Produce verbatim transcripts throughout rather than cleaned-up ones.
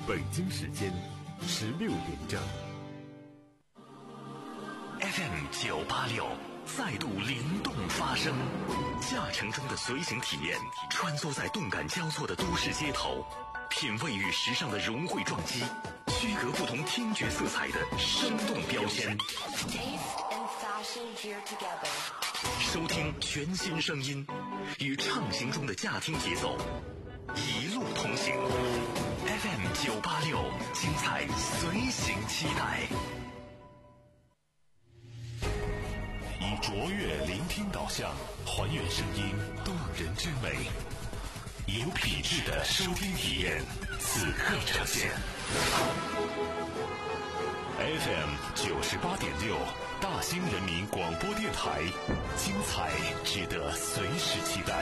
北京时间十六点整。 F M 九八六再度灵动发声，驾乘中的随行体验，穿梭在动感交错的都市街头，品味与时尚的融汇撞击，区隔不同听觉色彩的生动标签。收听全新声音，与畅行中的驾听节奏，一路同行。F M 九八六，精彩随行期待。 以卓越聆听导向，还原声音动人之美，有品质的收听体验，此刻呈现。F M 九十八点六，大兴人民广播电台，精彩值得随时期待。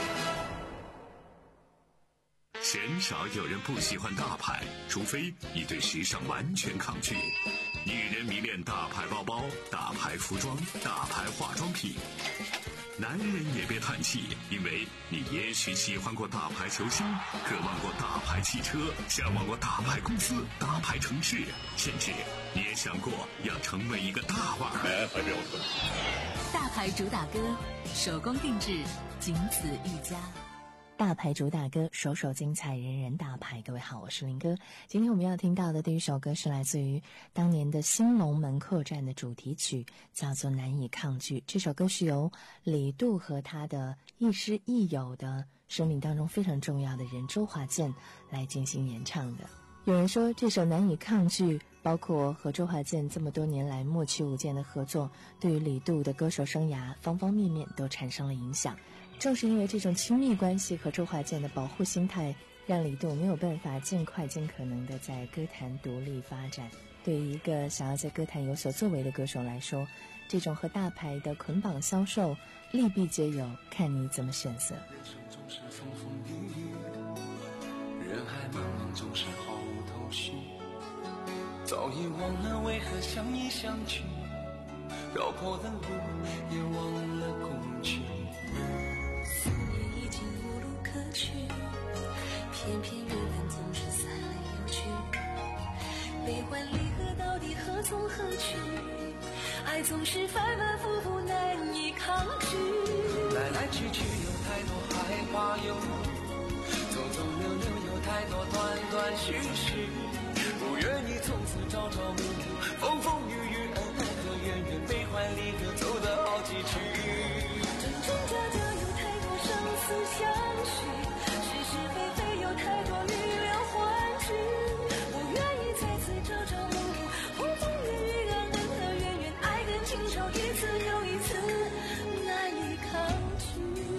鲜少有人不喜欢大牌，除非你对时尚完全抗拒。女人迷恋大牌包包、大牌服装、大牌化妆品。男人也别叹气，因为你也许喜欢过大牌球星，渴望过大牌汽车，向往过大牌公司、大牌城市，甚至你也想过要成为一个大腕。哎，还没有错。 大牌主打歌，手工定制，仅此一家。 大牌主打歌，首首精彩，人人大牌。各位好，我是林哥。今天我们要听到的第一首歌是来自于当年的新龙门客栈的主题曲，叫做《难以抗拒》。这首歌是由李杜和他的亦师亦友的生命当中非常重要的人周华健来进行演唱的。有人说这首《难以抗拒》包括和周华健这么多年来默契无间的合作，对于李杜的歌手生涯方方面面都产生了影响。正是因为这种亲密关系和周华健的保护心态，让李杜没有办法尽快尽可能的在歌坛独立发展。对于一个想要在歌坛有所作为的歌手来说，这种和大牌的捆绑销售利弊皆有，看你怎么选择。 人生总是风风雨雨，人海茫茫总是毫无头绪，早已忘了为何相依相聚，绕坡的路也忘了共去， 思念已经无路可去，偏偏缘分总是散来又去，悲欢离合到底何从何去，爱总是反反复复难以抗拒， 来来去去有太多害怕忧虑，走走留留有太多断断续续，不愿意从此朝朝暮暮，风风雨雨恩恩和怨怨，悲欢离合走得好崎岖， 真真假假有太多生死相许，是是非非有太多预料幻局，不愿意再次朝朝暮暮，风风雨雨恩恩和怨怨，爱跟情仇一次又一次难以抗拒。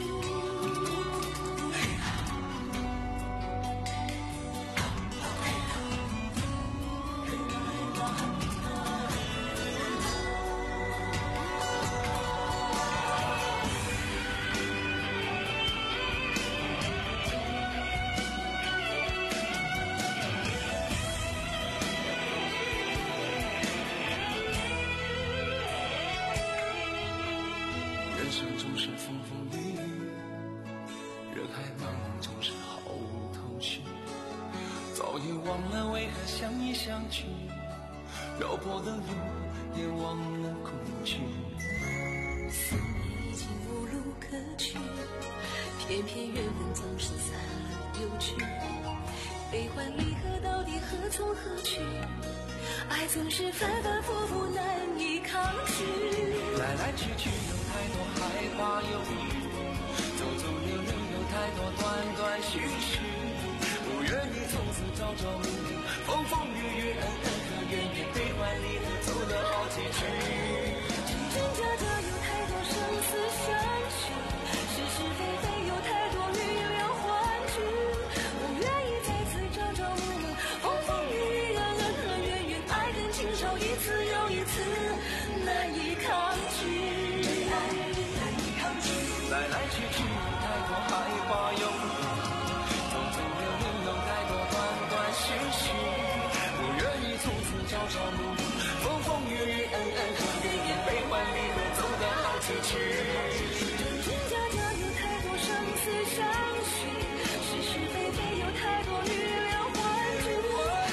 人生总是风风雨雨，人海茫茫总是毫无头绪，早已忘了为何相依相聚，绕坡的路也忘了共去， 思念已经无路可去，偏偏缘分总是散了又去，悲欢离合到底何从何去，爱总是反反复复难以抗拒， 来来去去有太多害怕忧虑，走走留留有太多断断续续，不愿意从此朝朝暮暮，风风雨雨恩恩和怨怨，悲欢离合走得好崎岖， 真真假假有太多生死相许，是是非非有太多预料幻局，不愿意再次朝朝暮暮，风风雨雨恩恩和怨怨，爱跟情仇一次又一次难以抗拒， 来来去去有太多害怕忧虑，走走留留有太多断断续续，不愿意从此朝朝暮暮，风风雨雨恩恩和怨怨，悲欢离合走得好崎岖， 真真假假有太多生死相许，是是非非有太多预料幻局，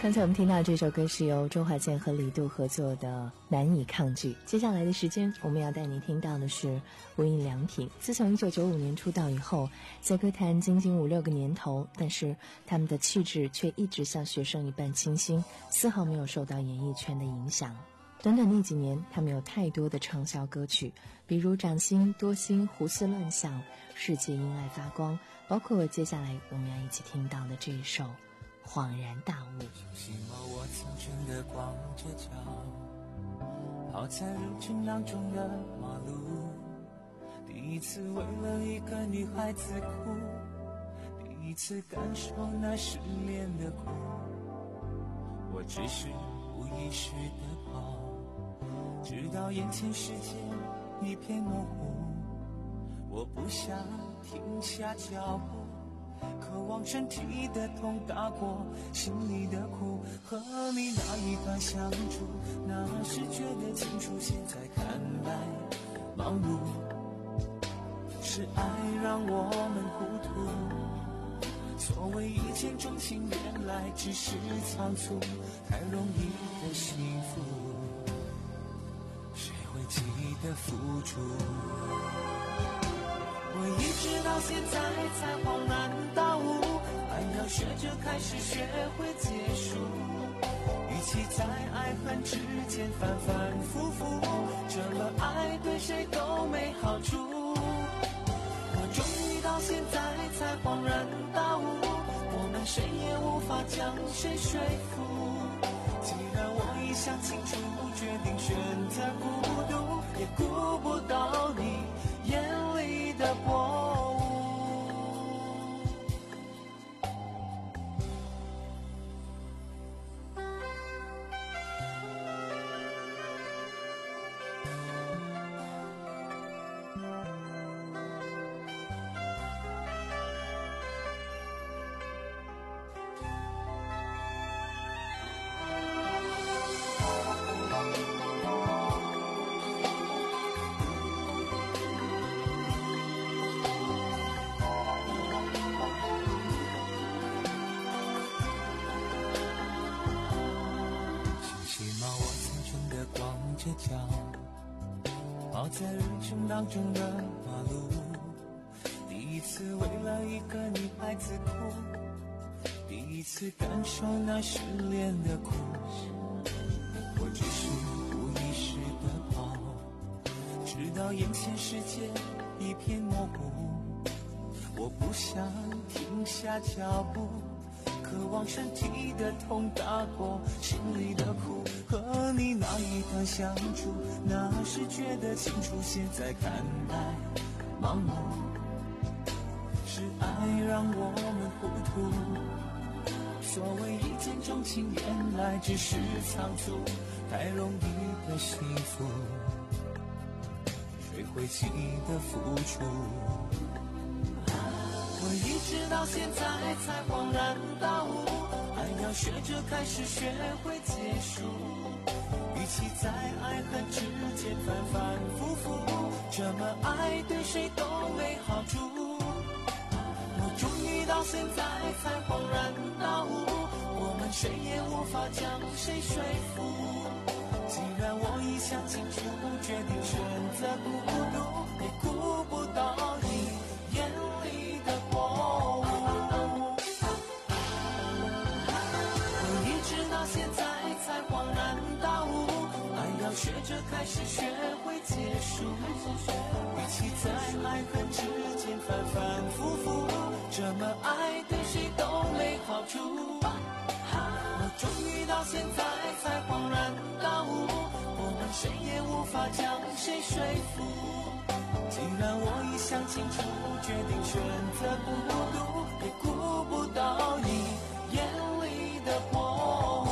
刚才我们听到这首歌是由周华健和李杜合作的《难以抗拒》。接下来的时间，我们要带你听到的是无印良品。自从一九九五年出道以后，在歌坛仅仅五六个年头，但是他们的气质却一直像学生一般清新，丝毫没有受到演艺圈的影响。短短那几年，他们有太多的畅销歌曲，比如《掌心》《多心》《胡思乱想》《世界因爱发光》，包括接下来我们要一起听到的这一首恍然大悟。 希望我曾真的光着脚，跑在人群当中的马路，第一次为了一个女孩子哭，第一次感受那失恋的苦，我只是无意识的跑，直到眼前世界一片模糊，我不想停下脚步，渴望身体的痛打过心里的苦，和你那一段相处，那时觉得清楚，现在看来忙碌是爱让我们糊涂，所谓一见钟情，原来只是仓促，太容易的幸福，谁会记得付出？我一直到现在才恍然大悟，爱要学着开始，学会结束，与其在爱恨之间反反复复，这么爱对谁都没好处。我终于到现在才恍然大悟，我们谁也无法将谁说服，既然我已想清楚，决定选择孤独，也顾不到你眼里的薄雾。跑在人群当中的马路，第一次为了一个女孩子哭，第一次感受那失恋的苦，我只是无意识的跑，直到眼前世界一片模糊，我不想停下脚步，渴望身体的痛打过心里的苦，和你那一段相处，那时觉得清楚，现在看来盲目是爱让我们糊涂，所谓一见钟情，原来只是仓促，太容易的幸福，谁会记得付出？我一直到现在才恍然大悟，爱要学着开始，学会结束，与其在爱恨之间反反复复，这么爱对谁都没好处。我终于到现在才恍然大悟，我们谁也无法将谁说服，既然我已想清楚，决定选择孤独，也顾不到你眼里的薄雾。我一直到现在才恍然大悟，爱要学着开始，学会结束，与其在爱恨之间反反复复，这么爱对谁都没好处。我终于到现在才恍然大悟，我们谁也无法将谁说服，既然我已想清楚，决定选择孤独，也顾不到你眼里的薄雾。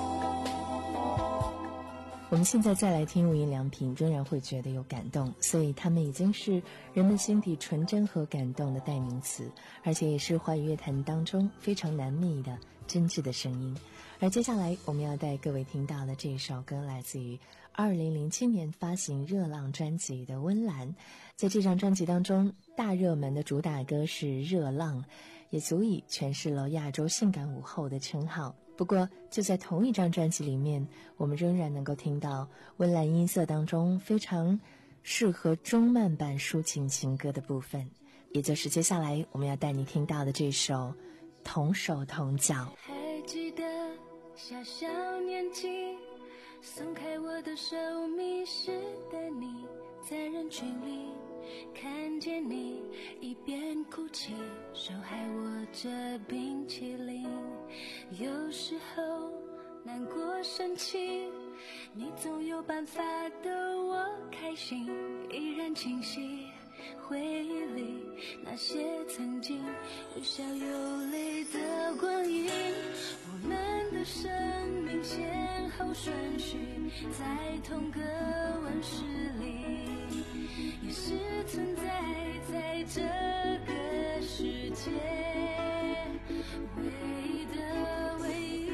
我们现在再来听无印良品，仍然会觉得有感动，所以他们已经是人们心底纯真和感动的代名词，而且也是华语乐坛当中非常难觅的真挚的声音。而接下来我们要带各位听到的这首歌，来自于二零零七年发行热浪专辑的温岚。在这张专辑当中，大热门的主打歌是热浪，也足以诠释了亚洲性感舞后的称号。 不过就在同一张专辑里面，我们仍然能够听到温岚音色当中非常适合中慢版抒情情歌的部分，也就是接下来我们要带你听到的这首《同手同脚》。 还记得小小年纪，松开我的手，迷失的你，在人群里看见你一边哭泣，手还握着冰淇淋。有时候难过生气，你总有办法逗我开心，依然清晰回忆里那些曾经有笑有泪的光阴。我们的生命先后顺序在同个温室里，也是存在在这个世界唯一的唯一。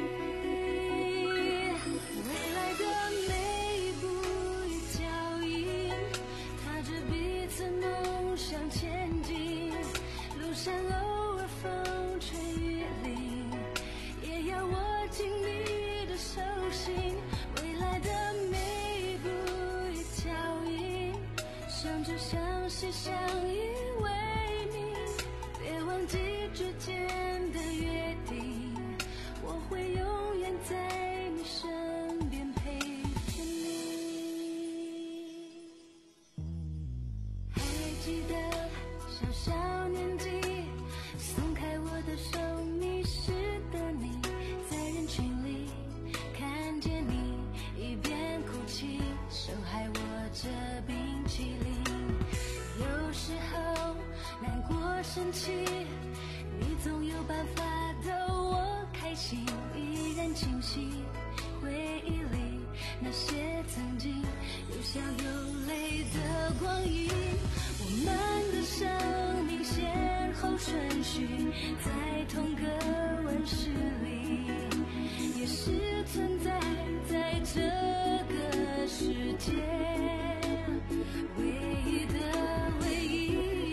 未来的每一步与脚印，踏着彼此梦想前进，路上偶尔风吹雨淋，也要握紧你的手心。未来的每一步与脚印，相知相惜相依为命，别忘记之间的约定，我会永远在你身边陪着你。还记得小小年纪，松开我的手，迷失的你，在人群里看见你一边哭泣，手还握着冰淇淋。有时候难过生气，你总有办法逗我开心，依然清晰回忆里那些曾经有笑有泪的光阴。我们的生命先后顺序在同个温室里，也是存在在这个世界唯一的唯一。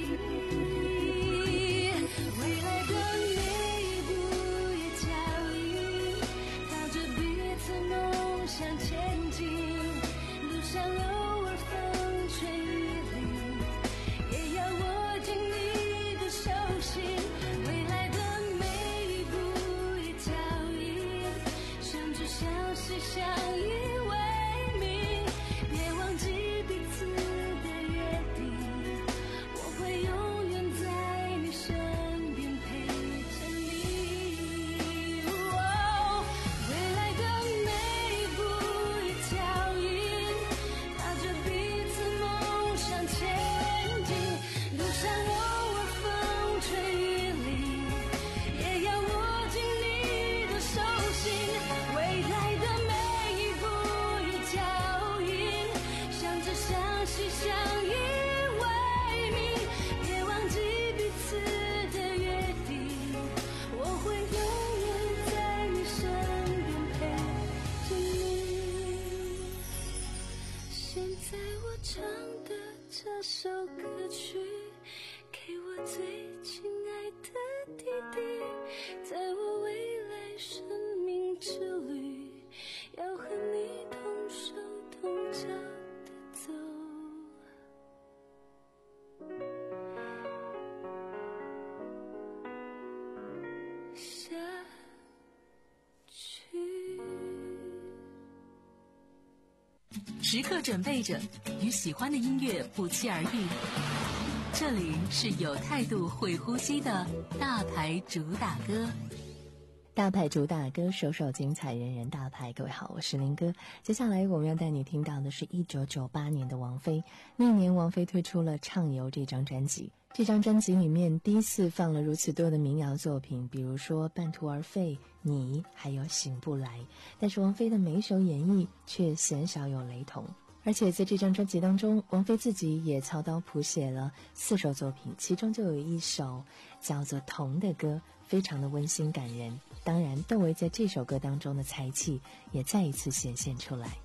未来的每一步与脚印，踏着彼此梦想前进，路上偶尔风吹雨淋，也要握紧你的手心。未来的每一步与脚印，相知相惜相依为命，别忘记彼此的约定，我会永远在你身边陪着你。哦，未来的每一步与脚印，踏着彼此梦想前进，路上偶尔风吹雨淋，也要握紧你的手心。未来的每一步与脚印，相知相惜相依为命，别忘记彼此的约定，我会永远在你身边陪着你。现在我唱的这首歌曲，给我最亲爱的弟弟，在我未来生命之旅，要和你同手同脚的走下去。 时刻准备着与喜欢的音乐不期而遇。这里是有态度会呼吸的大牌主打歌。 大牌主打歌，首首精彩，人人大牌。各位好，我是林哥。接下来我们要带你听到的是一九九八年的王菲。那年王菲推出了《畅游》这张专辑，这张专辑里面第一次放了如此多的民谣作品，比如说《半途而废》、你，还有《醒不来》。但是王菲的每一首演绎却鲜少有雷同。而且在这张专辑当中，王菲自己也操刀谱写了四首作品，其中就有一首叫做《童》的歌，非常的温馨感人。当然窦唯在这首歌当中的才气也再一次显现出来。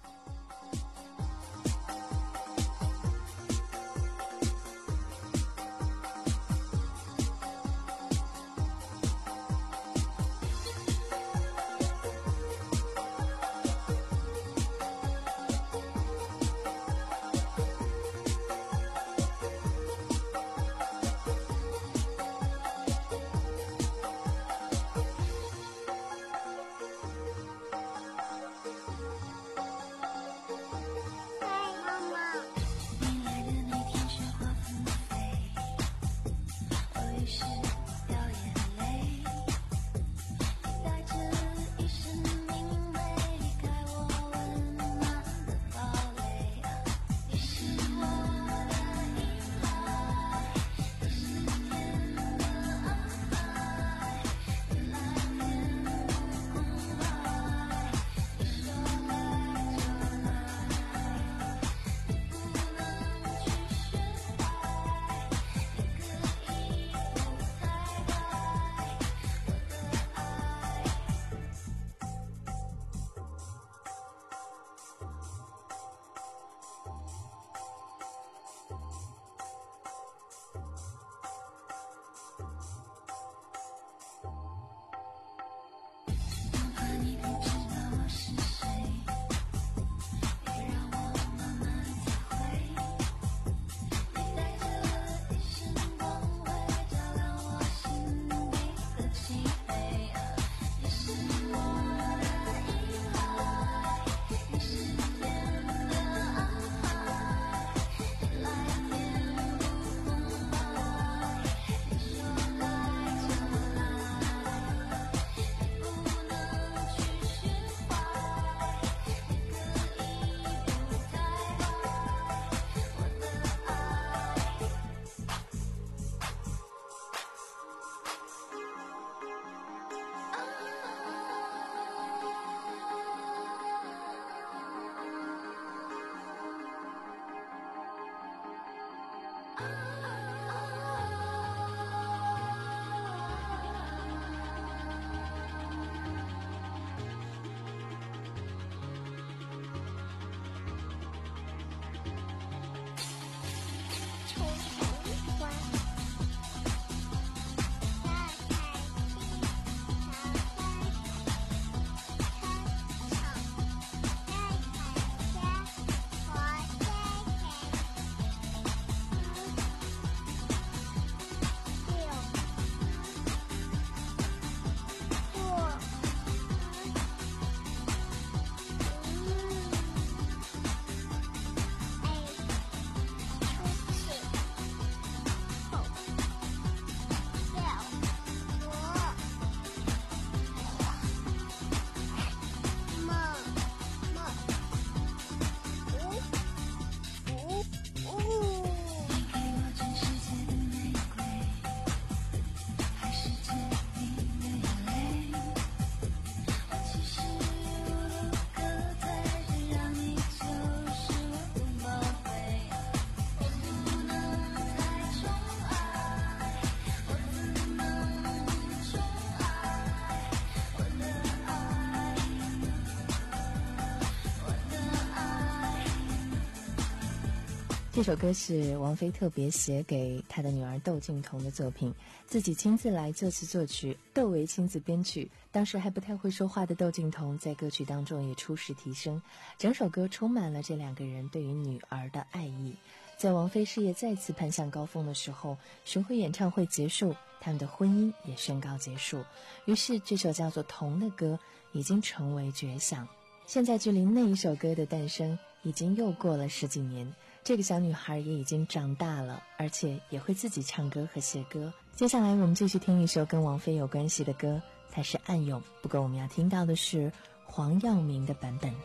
这首歌是王菲特别写给她的女儿窦靖童的作品，自己亲自来作词作曲，窦唯亲自编曲。当时还不太会说话的窦靖童在歌曲当中也初试啼声，整首歌充满了这两个人对于女儿的爱意。在王菲事业再次攀向高峰的时候，巡回演唱会结束，他们的婚姻也宣告结束。于是这首叫做《童》的歌已经成为绝响。现在距离那一首歌的诞生已经又过了十几年，这个小女孩也已经长大了，而且也会自己唱歌和写歌。接下来我们继续听一首跟王菲有关系的歌，它是《暗涌》，不过我们要听到的是黄耀明的版本。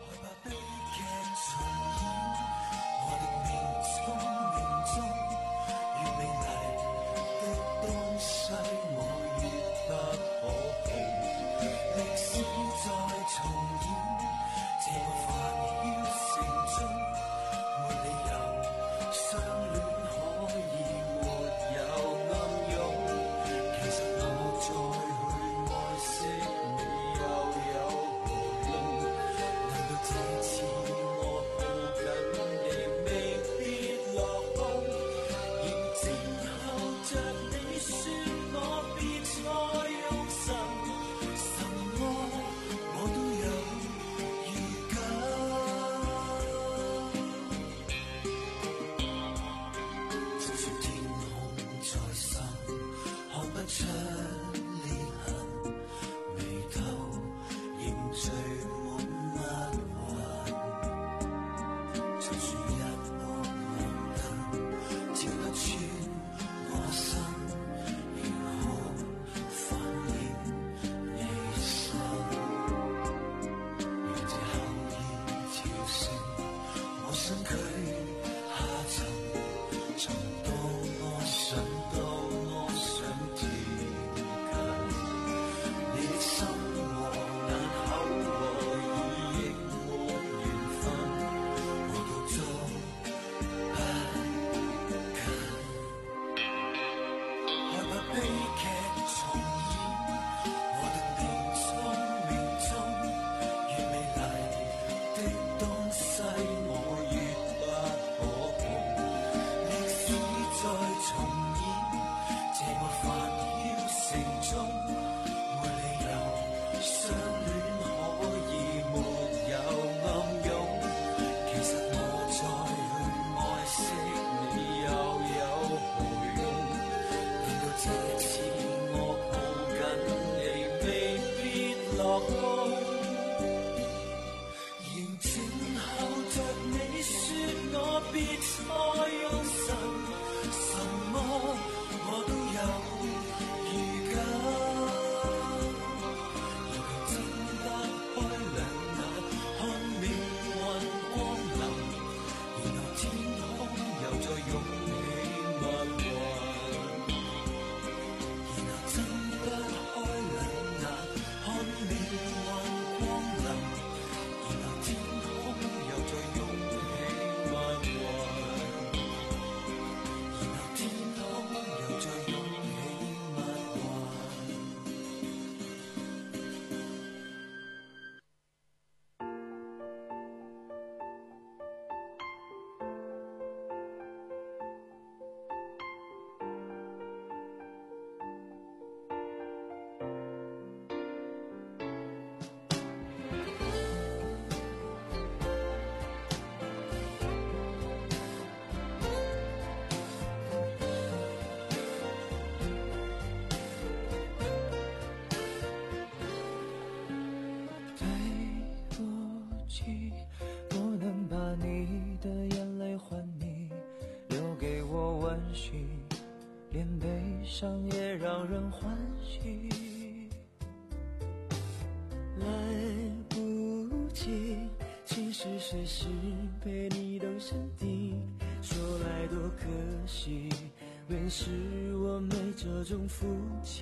随时陪你动身体，说来多可惜，原是我没这种福气。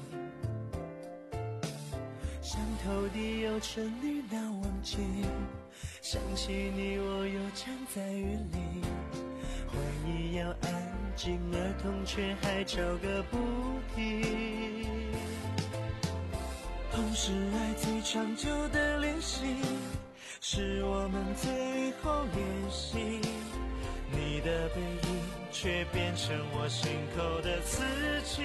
伤透地又沉溺难忘记，想起你我又站在雨里，回忆要安静，而痛却还找个不停。同是爱最长久的练习，是我们最后练习，你的背却变成我心口的刺青。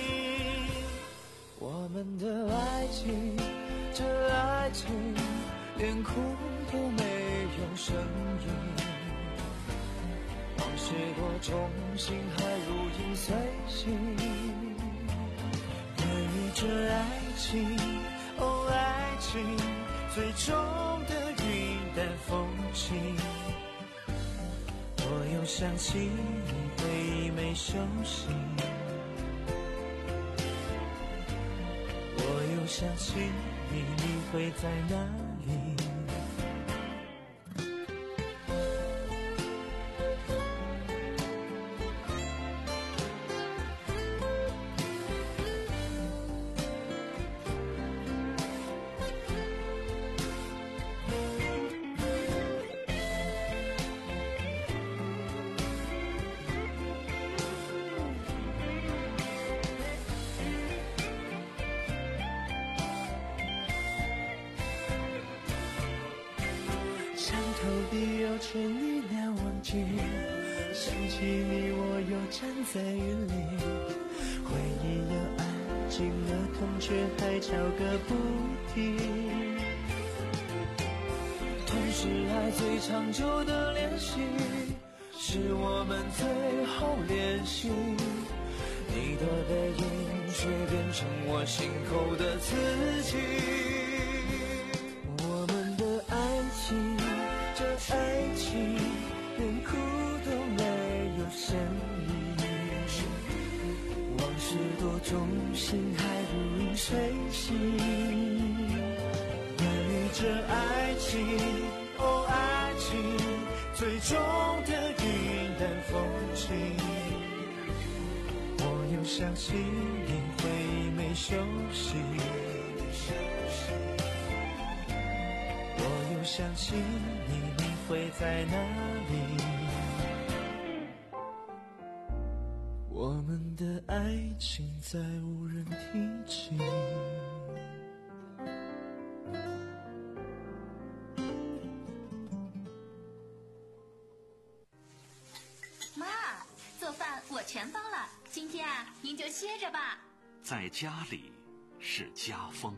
我们的爱情，这爱情连哭都没有声音，往事多重新还如影随形。关于这爱情，哦爱情最终的云淡风轻，我又想起你回忆没休息，我又想起你，你会在哪里？头地有千里难忘记，想起你我又站在云里，回忆要安静了，痛却还吵个不停。同是爱最长久的联系，是我们最后联系，你的背影却变成我心口的刺青。我们的爱情，这爱情连哭都没有声音，往事多重新还如影随形。关于这爱情，哦爱情最终的云淡风轻，我又想起你回忆没休息，我又想起你，你会在哪里？我们的爱情再无人提起。 妈，做饭我全包了，今天啊，您就歇着吧。 在家里是家风。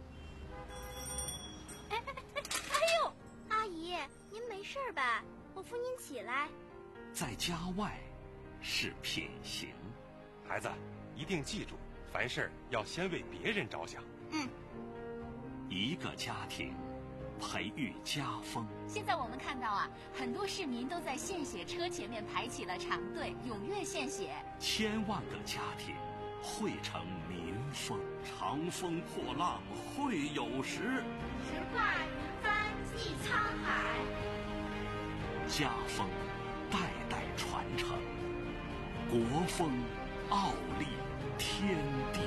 哎哎哎哎呦，阿姨，您没事吧？我扶您起来。 在家外是品行。 孩子，一定记住，凡事要先为别人着想。 嗯。 一个家庭培育家风。 现在我们看到啊，很多市民都在献血车前面排起了长队，踊跃献血。 千万个家庭汇成民风，长风破浪会有时， 直挂云帆济沧海。 家风代代传承，国风傲立天地。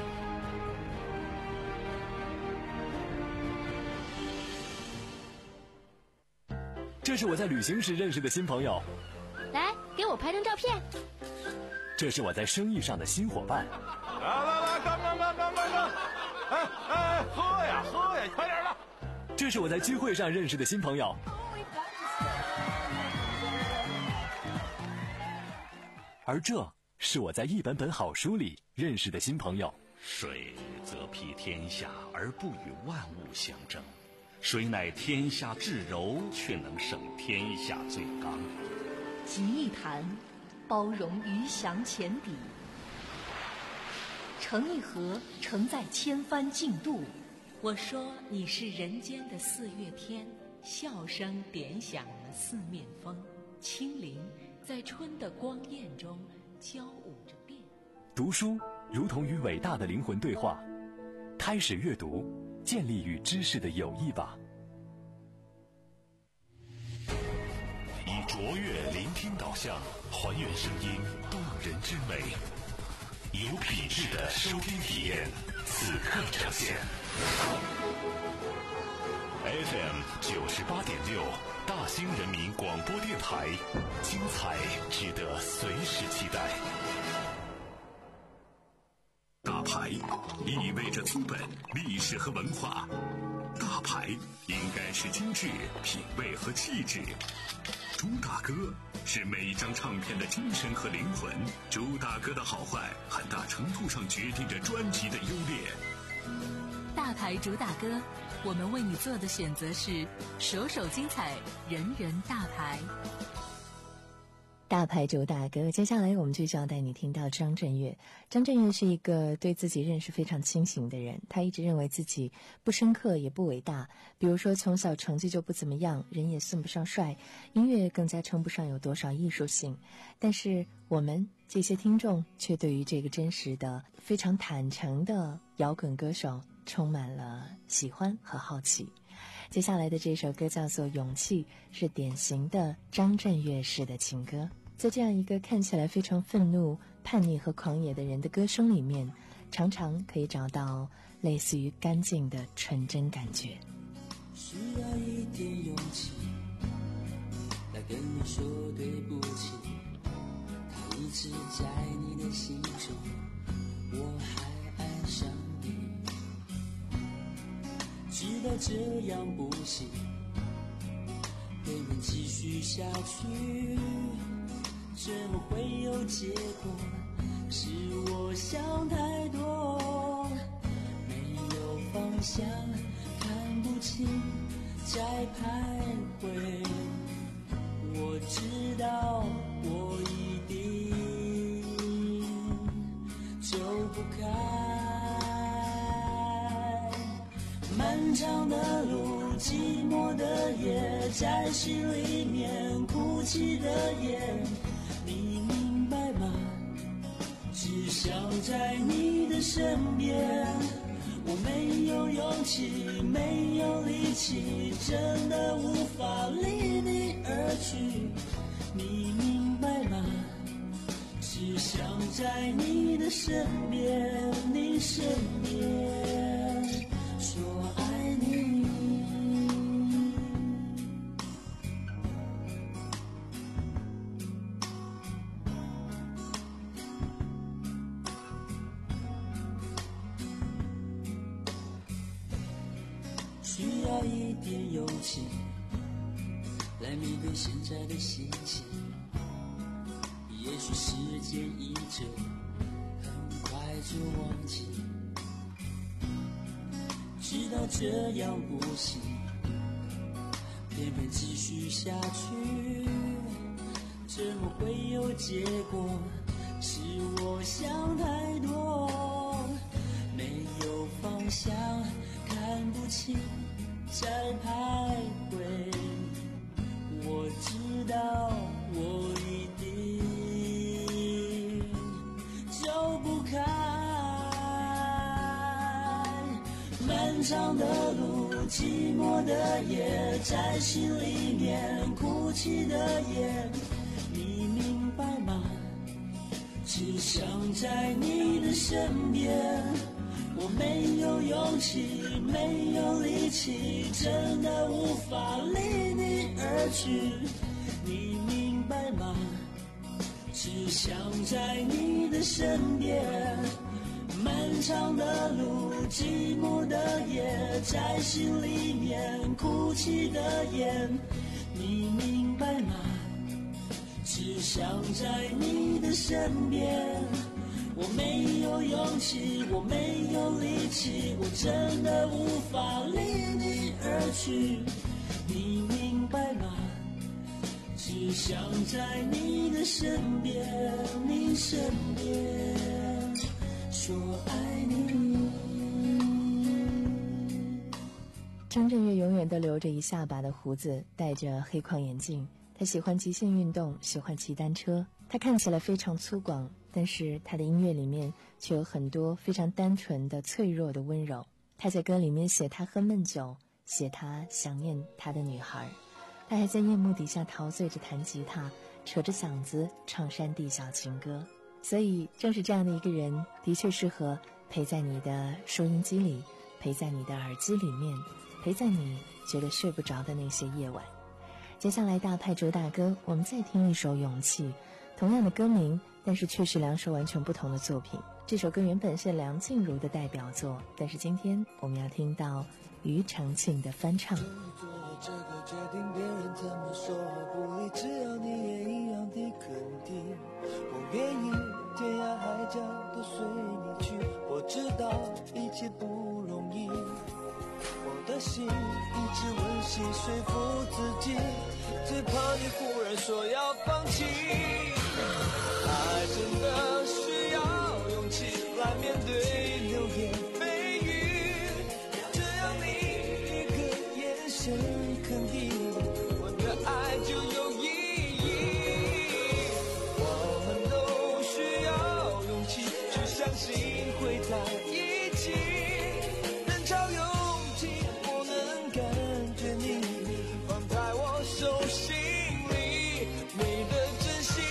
这是我在旅行时认识的新朋友， 来给我拍张照片。 这是我在生意上的新伙伴。 来来来，干干干干干干！哎哎，喝呀喝呀，快点的！ 这是我在聚会上认识的新朋友。而这是我在一本本好书里认识的新朋友。 水则披天下而不与万物相争，谁乃天下至柔，却能胜天下最刚。 集一坛，包容鱼翔浅底；盛一盒，盛在千帆竞渡。我说你是人间的四月天，笑声点响了四面风，清灵在春的光艳中交舞着变。 读书如同与伟大的灵魂对话，开始阅读，建立与知识的友谊吧。 以卓越聆听导向，还原声音动人之美，有品质的收听体验，此刻呈现。F M 九十八点六，大兴人民广播电台，精彩值得随时期待。 大牌意味着资本、历史和文化，大牌应该是精致、品味和气质。朱大哥是每一张唱片的精神和灵魂。主打歌的好坏，很大程度上决定着专辑的优劣。 大牌主打歌，我们为你做的选择是首首精彩，人人大牌。 大牌主打歌，接下来我们就要带你听到张震岳。张震岳是一个对自己认识非常清醒的人，他一直认为自己不深刻也不伟大，比如说从小成绩就不怎么样，人也算不上帅，音乐更加称不上有多少艺术性。但是我们这些听众却对于这个真实的非常坦诚的摇滚歌手充满了喜欢和好奇。接下来的这首歌叫做《勇气》，是典型的张震岳式的情歌。在这样一个看起来非常愤怒、叛逆和狂野的人的歌声里面，常常可以找到类似于干净的纯真感觉。 需要一点勇气来跟你说对不起，他一直在你的心中，我还爱上你，知道这样不行，没能继续下去，怎么会有结果？是我想太多，没有方向，看不清，在徘徊。我知道我一定走不开，漫长的路，寂寞的夜，在心里面哭泣的夜，你明白吗？只想在你的身边，我没有勇气，没有力气，真的无法离你而去，你明白吗？只想在你的身边，你身边说爱你。需要一点勇气来面对现在的心情，也许时间一久，很快就忘记，知道这样不行，偏偏继续下去，怎么会有结果？是我想太多，没有方向，看不清，在徘徊。我知道我一定走不开，漫长的路，寂寞的夜，在心里面哭泣的夜，你明白吗？只想在你的身边，我没有勇气，没有力气，真的无法离你而去，你明白吗？只想在你的身边，漫长的路，寂寞的夜，在心里面哭泣的夜，你明白吗？只想在你的身边，我没有勇气，我没有力气，我真的无法离你而去，你明白吗？只想在你的身边，你身边说爱你。 张震岳永远都留着一下巴的胡子，戴着黑框眼镜，他喜欢极限运动，喜欢骑单车，他看起来非常粗犷，但是他的音乐里面却有很多非常单纯的脆弱的温柔。他在歌里面写他喝闷酒，写他想念他的女孩，他还在夜幕底下陶醉着弹吉他，扯着嗓子唱山地小情歌。所以正是这样的一个人，的确适合陪在你的收音机里，陪在你的耳机里面，陪在你觉得睡不着的那些夜晚。接下来大派主打歌，我们再听一首《勇气》，同样的歌名，但是却是两首完全不同的作品。这首歌原本是梁静茹的代表作，但是今天我们要听到庾澄庆的翻唱。 做了这个决定，别人怎么说我不理，只要你也一样切不容易。我的心一直温习说服自己，最怕你忽然说要放弃。爱真的需要勇气来面对流言蜚语，只要你一个眼神肯定，我的爱就有意义。我们都需要勇气去相信会在一起，人潮拥挤，我能感觉你放在我手心里，你的真心。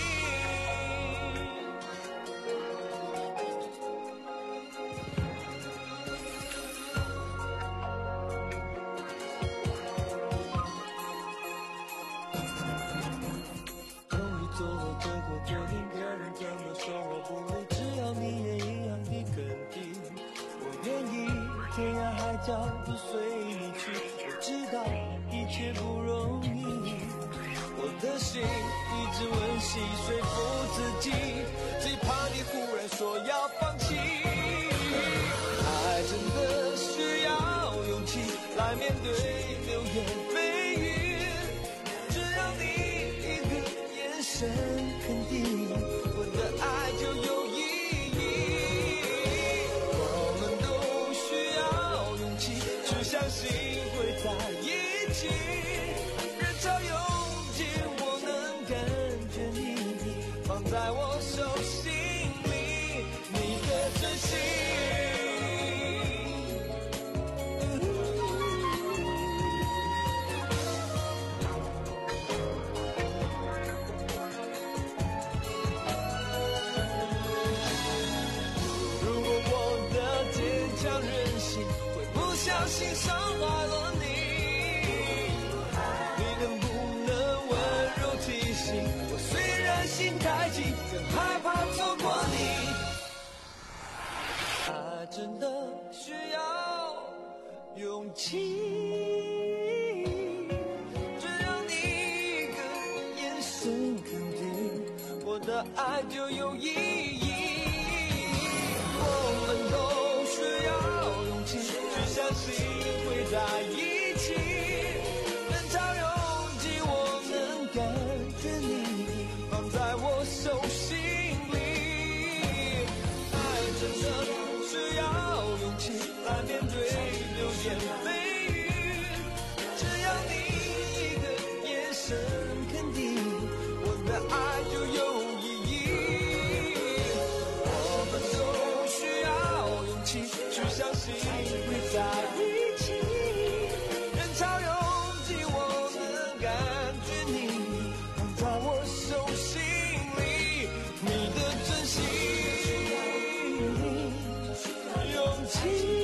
容易做了这个决定，别人怎么说我不理，只要你也一样的肯定，我愿意天涯海角都随你去。我知道一切不容易，我的心一直温习说服自己，最怕你忽然说要放弃。爱真的需要勇气来面对流言蜚语，只要你一个眼神肯定，我的爱就有意义。我们都需要勇气去相信会在一起，人潮拥挤，我能感觉你放在我手心里，你的真心。如果我的坚强任性会不小心伤害了你，你能不能温柔提醒我，虽然心太急，更害怕错过你。爱真的需要勇气，只要你一个眼神肯定，我的爱就有意义。我们都需要勇气去相信会在一起，人潮拥挤，我能感觉你放在我手心里。爱真的需要勇气来面对流言蜚语，只要你一个眼神肯定，我的爱就有意义。我们都需要勇气去相信会在一起，人潮拥挤，我能感觉你放在我手心里，你的真心，勇气。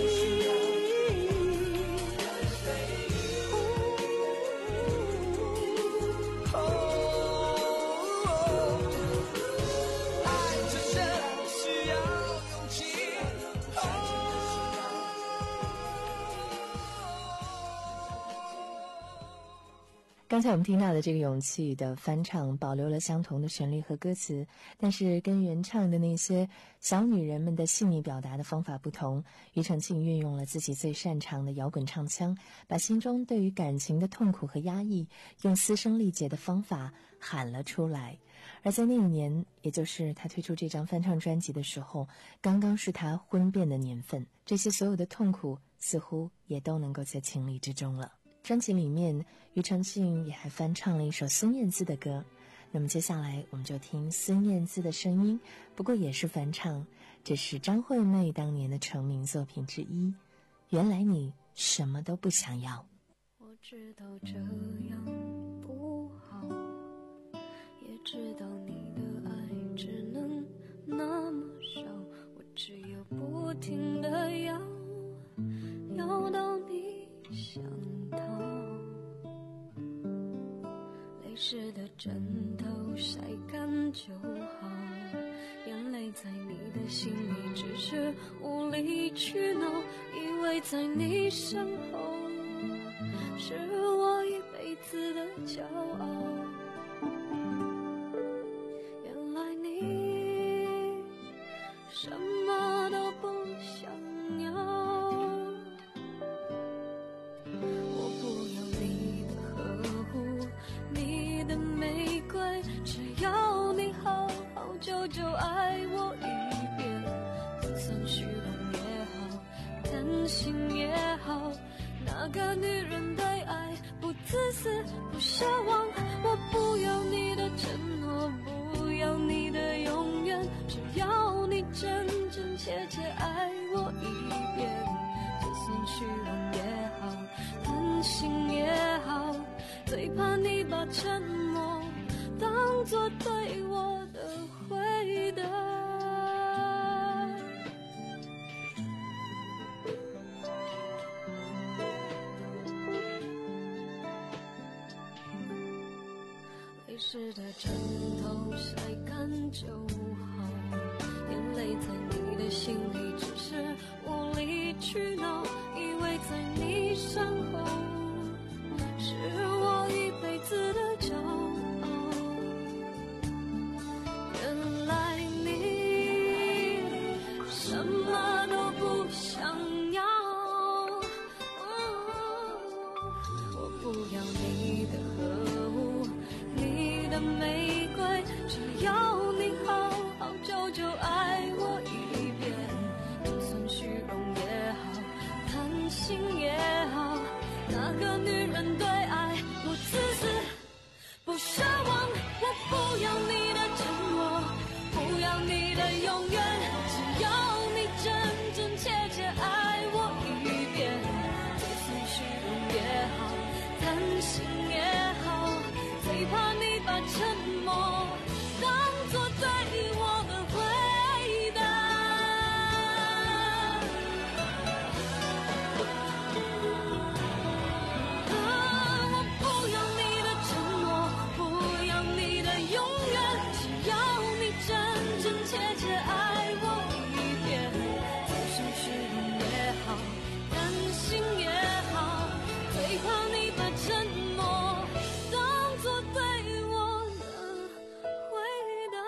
刚才我们听到的这个勇气的翻唱保留了相同的旋律和歌词，但是跟原唱的那些小女人们的细腻表达的方法不同，庾澄庆运用了自己最擅长的摇滚唱腔，把心中对于感情的痛苦和压抑用嘶声力竭的方法喊了出来。而在那一年，也就是他推出这张翻唱专辑的时候，刚刚是他婚变的年份，这些所有的痛苦似乎也都能够在情理之中了。专辑里面，庾澄庆也还翻唱了一首孙燕姿的歌，那么接下来我们就听孙燕姿的声音，不过也是翻唱，这是张惠妹当年的成名作品之一，原来你什么都不想要。 我知道这样不好，也知道你的爱只能那么少，我只有不停地要，要到你想逃，泪湿的枕头晒干就好，眼泪在你的心里只是无理取闹，以为在你身后是我一辈子的骄傲，原来你什么都不想要。 湿的枕头晒干就好，眼泪在你的心里只是无理取闹，以为在你身后是我一辈子的骄傲，原来你什么都不想要，我不要你的呵护，你的玫瑰，只要你好好久久爱我一遍，就算虚荣也好，贪心也好，那个女人对爱不自私不奢望，我不要你的承诺，不要你的永远，只要你真真切切爱我一遍，就算虚荣也好，贪心也好，最怕你把沉默当作对我的回答。啊，我不要你的承诺，不要你的永远，只要你真真切切爱我一遍，就算虚荣也好，贪心也好，最怕你把沉默当作对我的回答。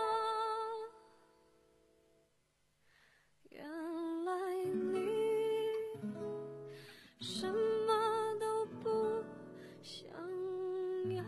原来你什么都不想要。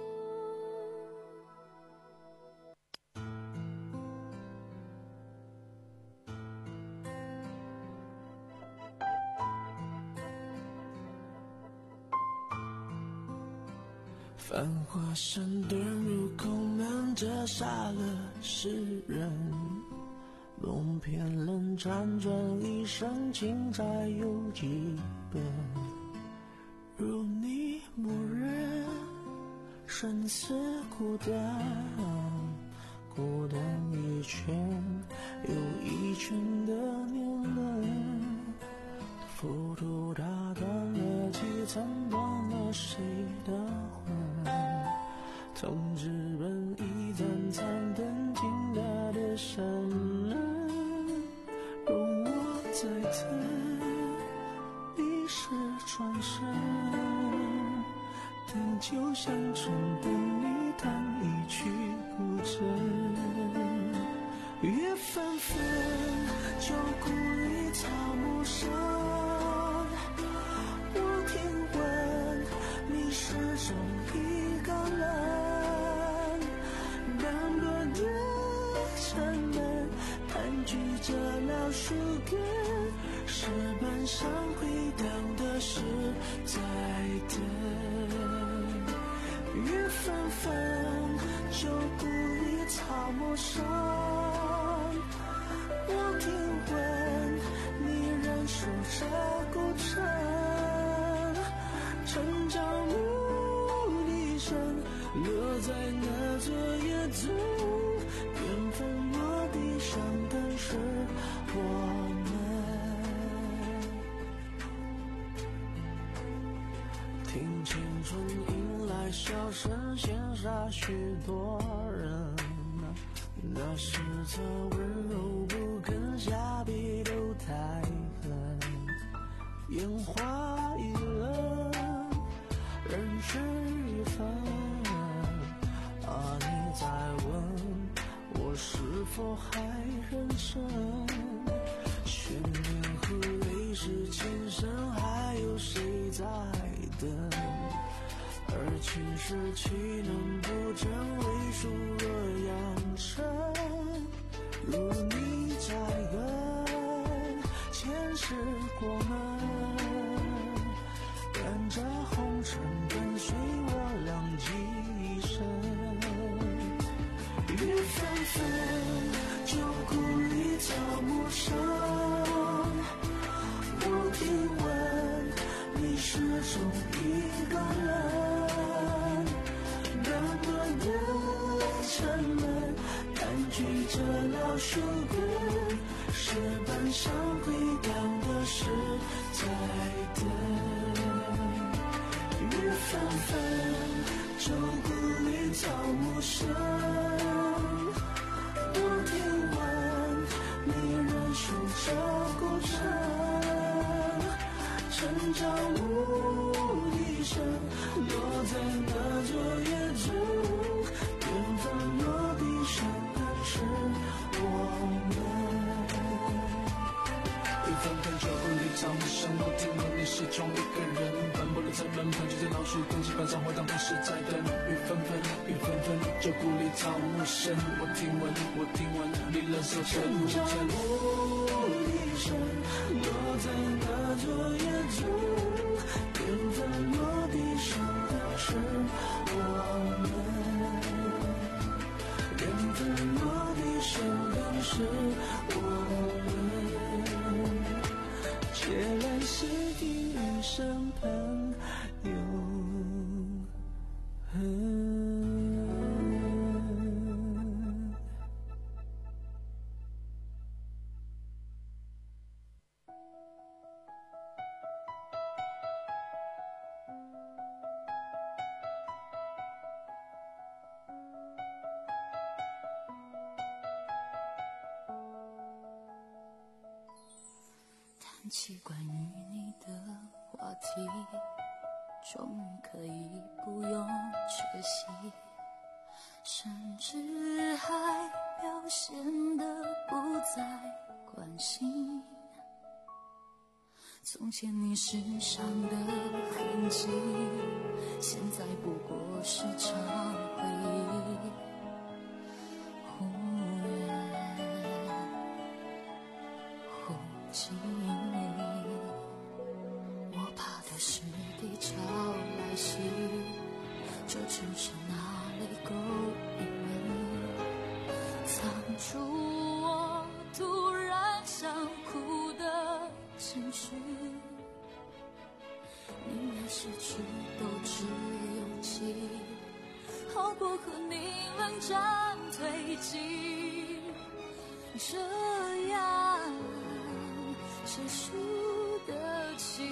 繁华山遁入口门，折煞了世人。梦偏冷，辗转一生，情债有几本？如你默认，生死孤单，孤单一圈又一圈的年轮，浮屠打断了几层，断了谁的魂？从纸本一盏残灯，静大的山人，容我再等，一世转身，等酒香醇，等你弹一曲古筝，月纷纷，旧故里草木深，我听闻你始终一个人，单薄的沉闷，盘踞着老树根，石板上回荡的是在等。月纷纷，旧故里草木深，我听闻你仍守着古城，成长木笛声落在那座野村，缘分落地上的是我们。听青春迎来笑声，羡煞许多人，那是这温柔不肯下笔都太狠，烟花易冷，人事已分，啊，你在问我是否还认真，悬念和泪是情深，还有谁在等？而情是岂能不真，为数若扬尘，如你在跟，前世过门，看着红尘跟随我浪迹一生。月纷纷，旧故里草木深，我听闻你始终一个人，短短的沉闷，盘踞着老树根，石板上回荡的是在等。月纷纷， 旧故里草木深，多听闻你人数这古城，成长无一生，落在那昨夜中，缘分落地生的是我们。一分分旧故里草木深，我听闻你始终一个人，奔波的城门旁，就像老鼠跟基本上活当不是在等。雨纷纷，雨纷纷，旧故里草木深，我听闻，我听闻你人手这古城，无一生，落在那昨夜中，缘分落地生的是我们，缘分落地生的是我们。借来世地与审判永恒。 谈起关于你的话题，终于可以不用缺席，甚至还表现得不再关心。从前你身上的痕迹，现在不过是场回忆。忽远忽近，我怕的是地潮来袭，这城市哪里够隐秘，藏住我突然想哭的情绪，宁愿失去斗志勇气，好过和你冷战推进，这样谁输得起？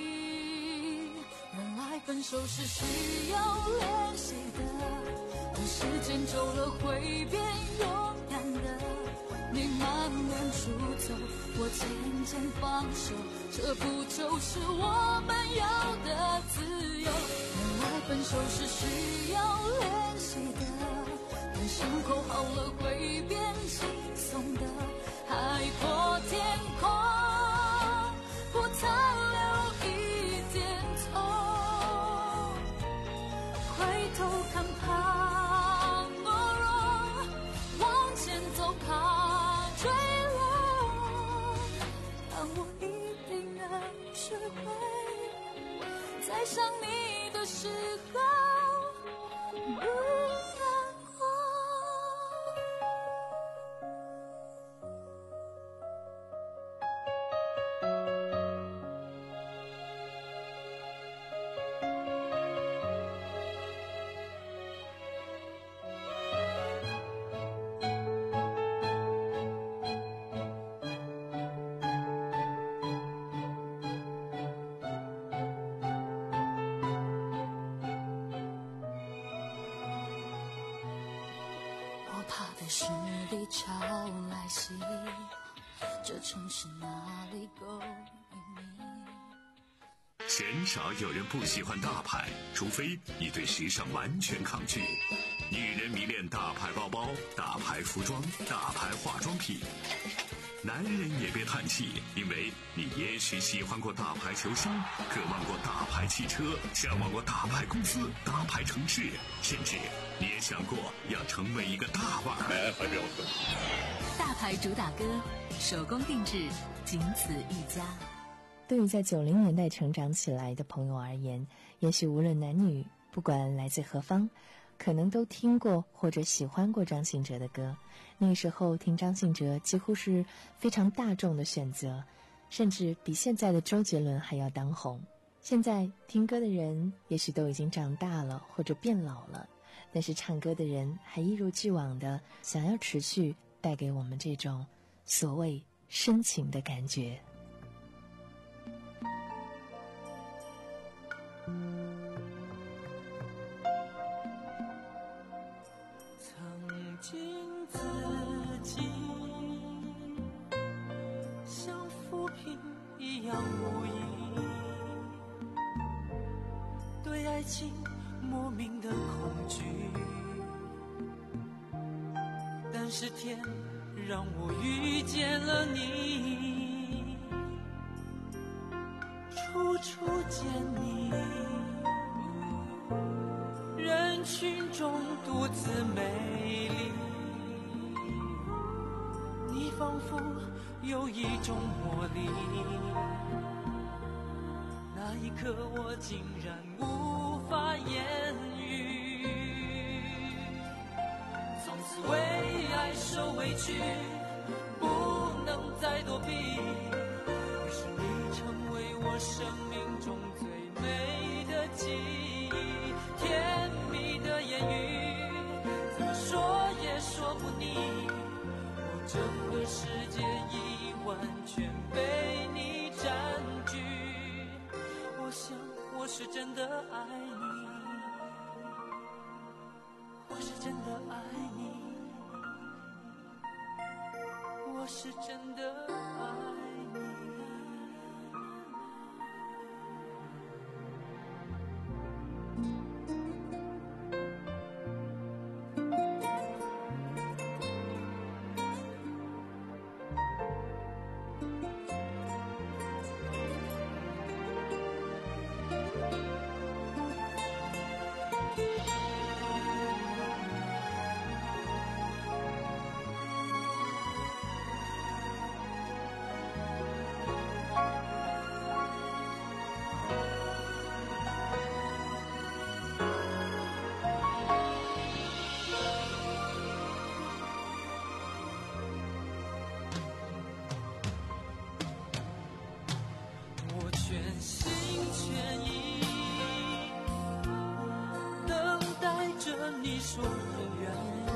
原来分手是需要练习的，等时间久了会变勇敢的。你慢慢出走，我渐渐放手，这不就是我们要的自由？原来分手是需要练习的，等伤口好了会变轻松的。海阔天空，不残留一点痛，回头看怕懦弱，往前走怕坠落，但我一定能学会，在想你的时候不难过。怕的是地潮来袭，这城市哪里够隐秘？ 鲜少有人不喜欢大牌，除非你对时尚完全抗拒。女人迷恋大牌包包、大牌服装、大牌化妆品。男人也别叹气，因为你也许喜欢过大牌球星，渴望过大牌汽车，向往过大牌公司、大牌城市，甚至你也想过要成为一个大腕儿。 大牌主打歌，手工定制，仅此一家。 对于在九零年代成长起来的朋友而言，也许无论男女，不管来自何方，可能都听过或者喜欢过张信哲的歌。那个时候听张信哲几乎是非常大众的选择，甚至比现在的周杰伦还要当红。现在听歌的人也许都已经长大了或者变老了，但是唱歌的人还一如既往的想要持续带给我们这种所谓深情的感觉。 样无意，对爱情莫名的恐惧，但是天让我遇见了你，处处见你，人群中独自美丽，你仿佛有一种魔力，那一刻我竟然无法言语，从此为爱受委屈，不能再躲避，于是你成为我生命中最美的记忆，甜蜜的言语怎么说也说不腻，我整个世界已完全被你占据，我想我是真的爱你，我是真的爱你，我是真的爱你。说原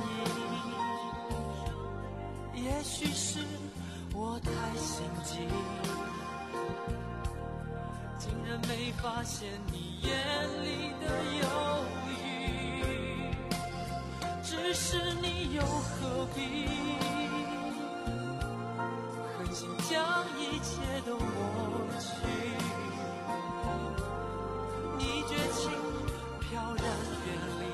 因，也许是我太心急，竟然没发现你眼里的犹豫，只是你又何必狠心将一切都抹去，你绝情飘然远离，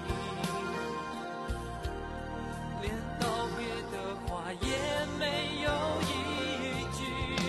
连道别的话也没有一句，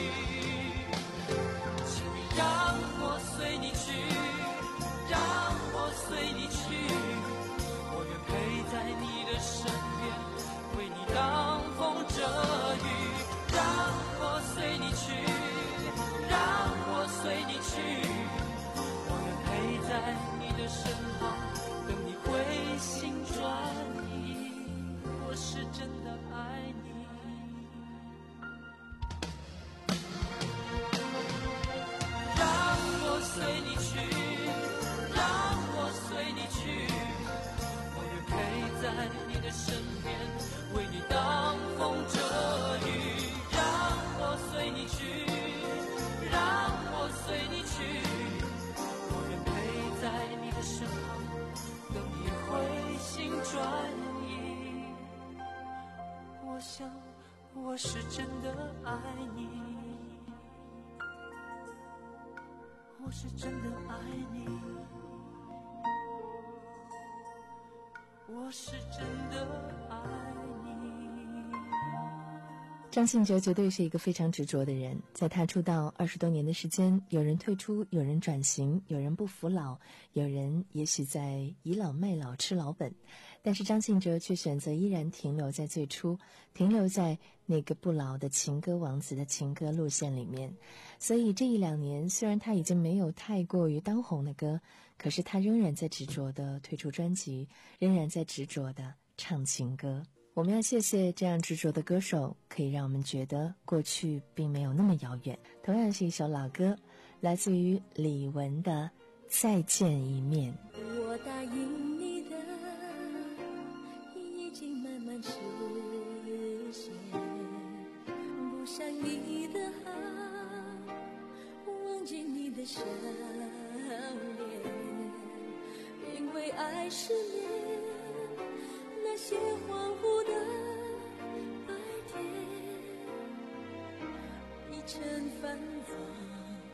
请你让我随你去，让我随你去，我愿陪在你的身边，为你挡风遮雨，让我随你去，让我随你去，我愿陪在你的身旁，等你回心转意，我是真的爱你。让我随你去，让我随你去，我愿陪在你的身边，为你挡风遮雨，让我随你去，让我随你去，我愿陪在你的身旁，等你回心转意，我想我是真的爱你，我是真的爱你，我是真的爱你。 张信哲绝对是一个非常执着的人，在他出道二十多年的时间，有人退出，有人转型，有人不服老，有人也许在倚老卖老吃老本，但是张信哲却选择依然停留在最初，停留在那个不老的情歌王子的情歌路线里面。所以这一两年，虽然他已经没有太过于当红的歌，可是他仍然在执着地推出专辑，仍然在执着地唱情歌。我们要谢谢这样执着的歌手，可以让我们觉得过去并没有那么遥远。同样是一首老歌，来自于李玟的《再见一面》。 我答应你的已经慢慢实现，不想你的好，忘记你的笑脸，因为爱失眠，那些恍惚的白天已成繁华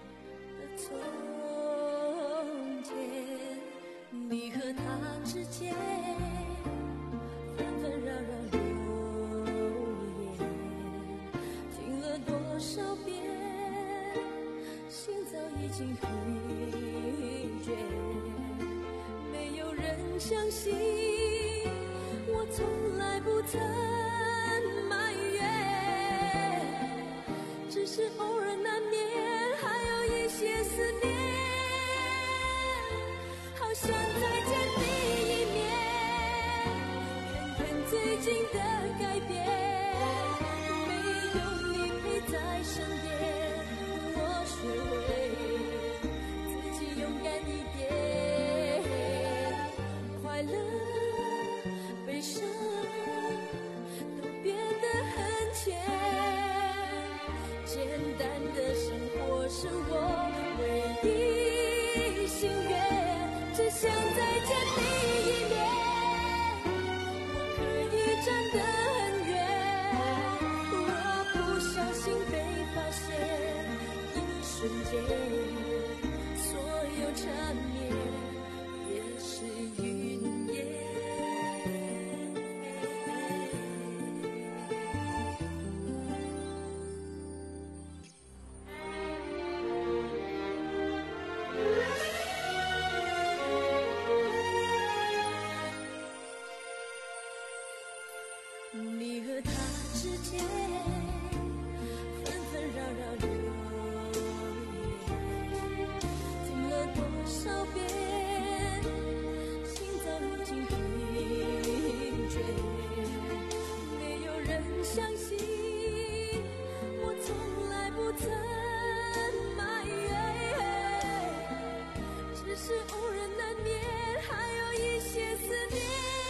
你和他之间纷纷扰扰流言，听了多少遍，心早已经疲倦，没有人相信我从来不曾埋怨，只是偶尔难免还有一些思念，好想再见你一面，看看最近的改变，没有你陪在身边，我学会自己勇敢一点，快乐悲伤都变得很浅，简单的生活是我唯一心愿，只想再见你一面，我可以站得很远，若不小心被发现，一瞬间所有缠绵也是云烟。你和他之间纷纷扰扰流言，听了多少遍，心早已经疲倦，没有人相信我从来不曾埋怨，只是偶尔难免还有一些思念，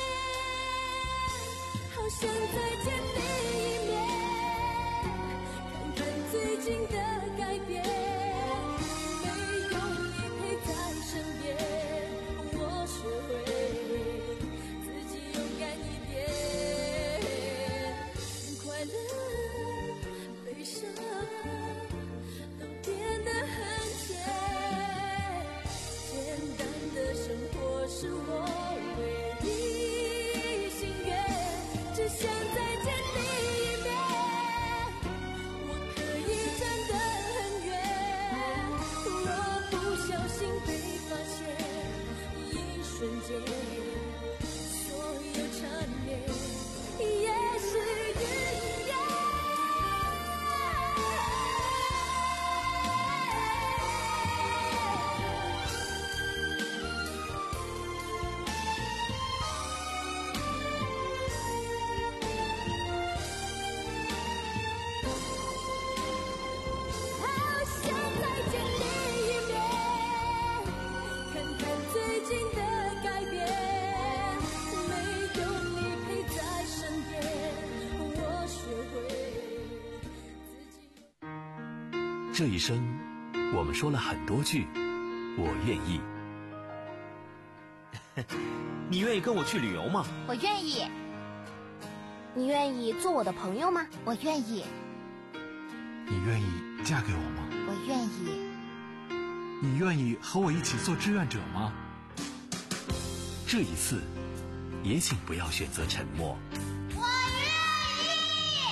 好想再见你一面，看看最近的改变，没有你陪在身边，我学会自己勇敢一点，快乐悲伤都变得很浅，简单的生活是我唯一心愿，只想再见你一面，我可以站得很远，若不小心被发现，一瞬间所有缠绵也是云烟。好想再见你一面，看看最近的改变，没有你陪在身边，我学会自己。 这一生，我们说了很多句“我愿意”。 你愿意跟我去旅游吗？ 我愿意。 你愿意做我的朋友吗？ 我愿意。 你愿意嫁给我吗？ 我愿意。 你愿意和我一起做志愿者吗？ 这一次，也请不要选择沉默。 我愿意。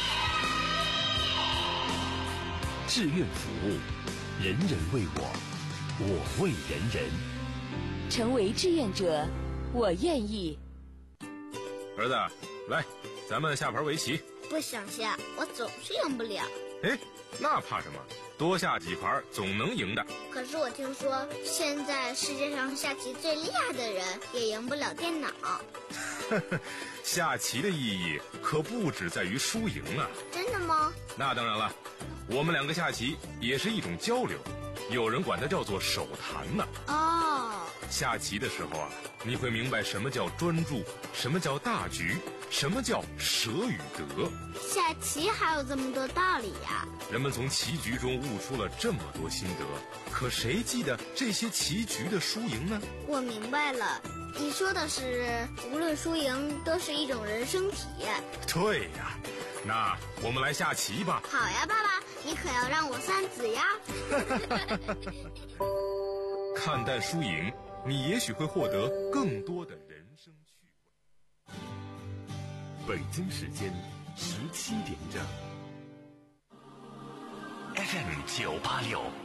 志愿服务，人人为我，我为人人。 成为志愿者，我愿意。 儿子，来，咱们下盘围棋。 不想下，我总是赢不了。 哎，那怕什么？多下几盘总能赢的。 可是我听说，现在世界上下棋最厉害的人也赢不了电脑。 下棋的意义可不只在于输赢啊！ 真的吗？ 那当然了，我们两个下棋也是一种交流，有人管它叫做手谈呢。 哦， 下棋的时候啊，你会明白什么叫专注，什么叫大局，什么叫舍与得。 下棋还有这么多道理呀！ 人们从棋局中悟出了这么多心得，可谁记得这些棋局的输赢呢？ 我明白了，你说的是无论输赢都是一种人生体验。 对呀，那我们来下棋吧。 好呀，爸爸，你可要让我三子呀。 看淡输赢， 你也许会获得更多的人生趣味。 北京时间十七点整。 F M 九八六。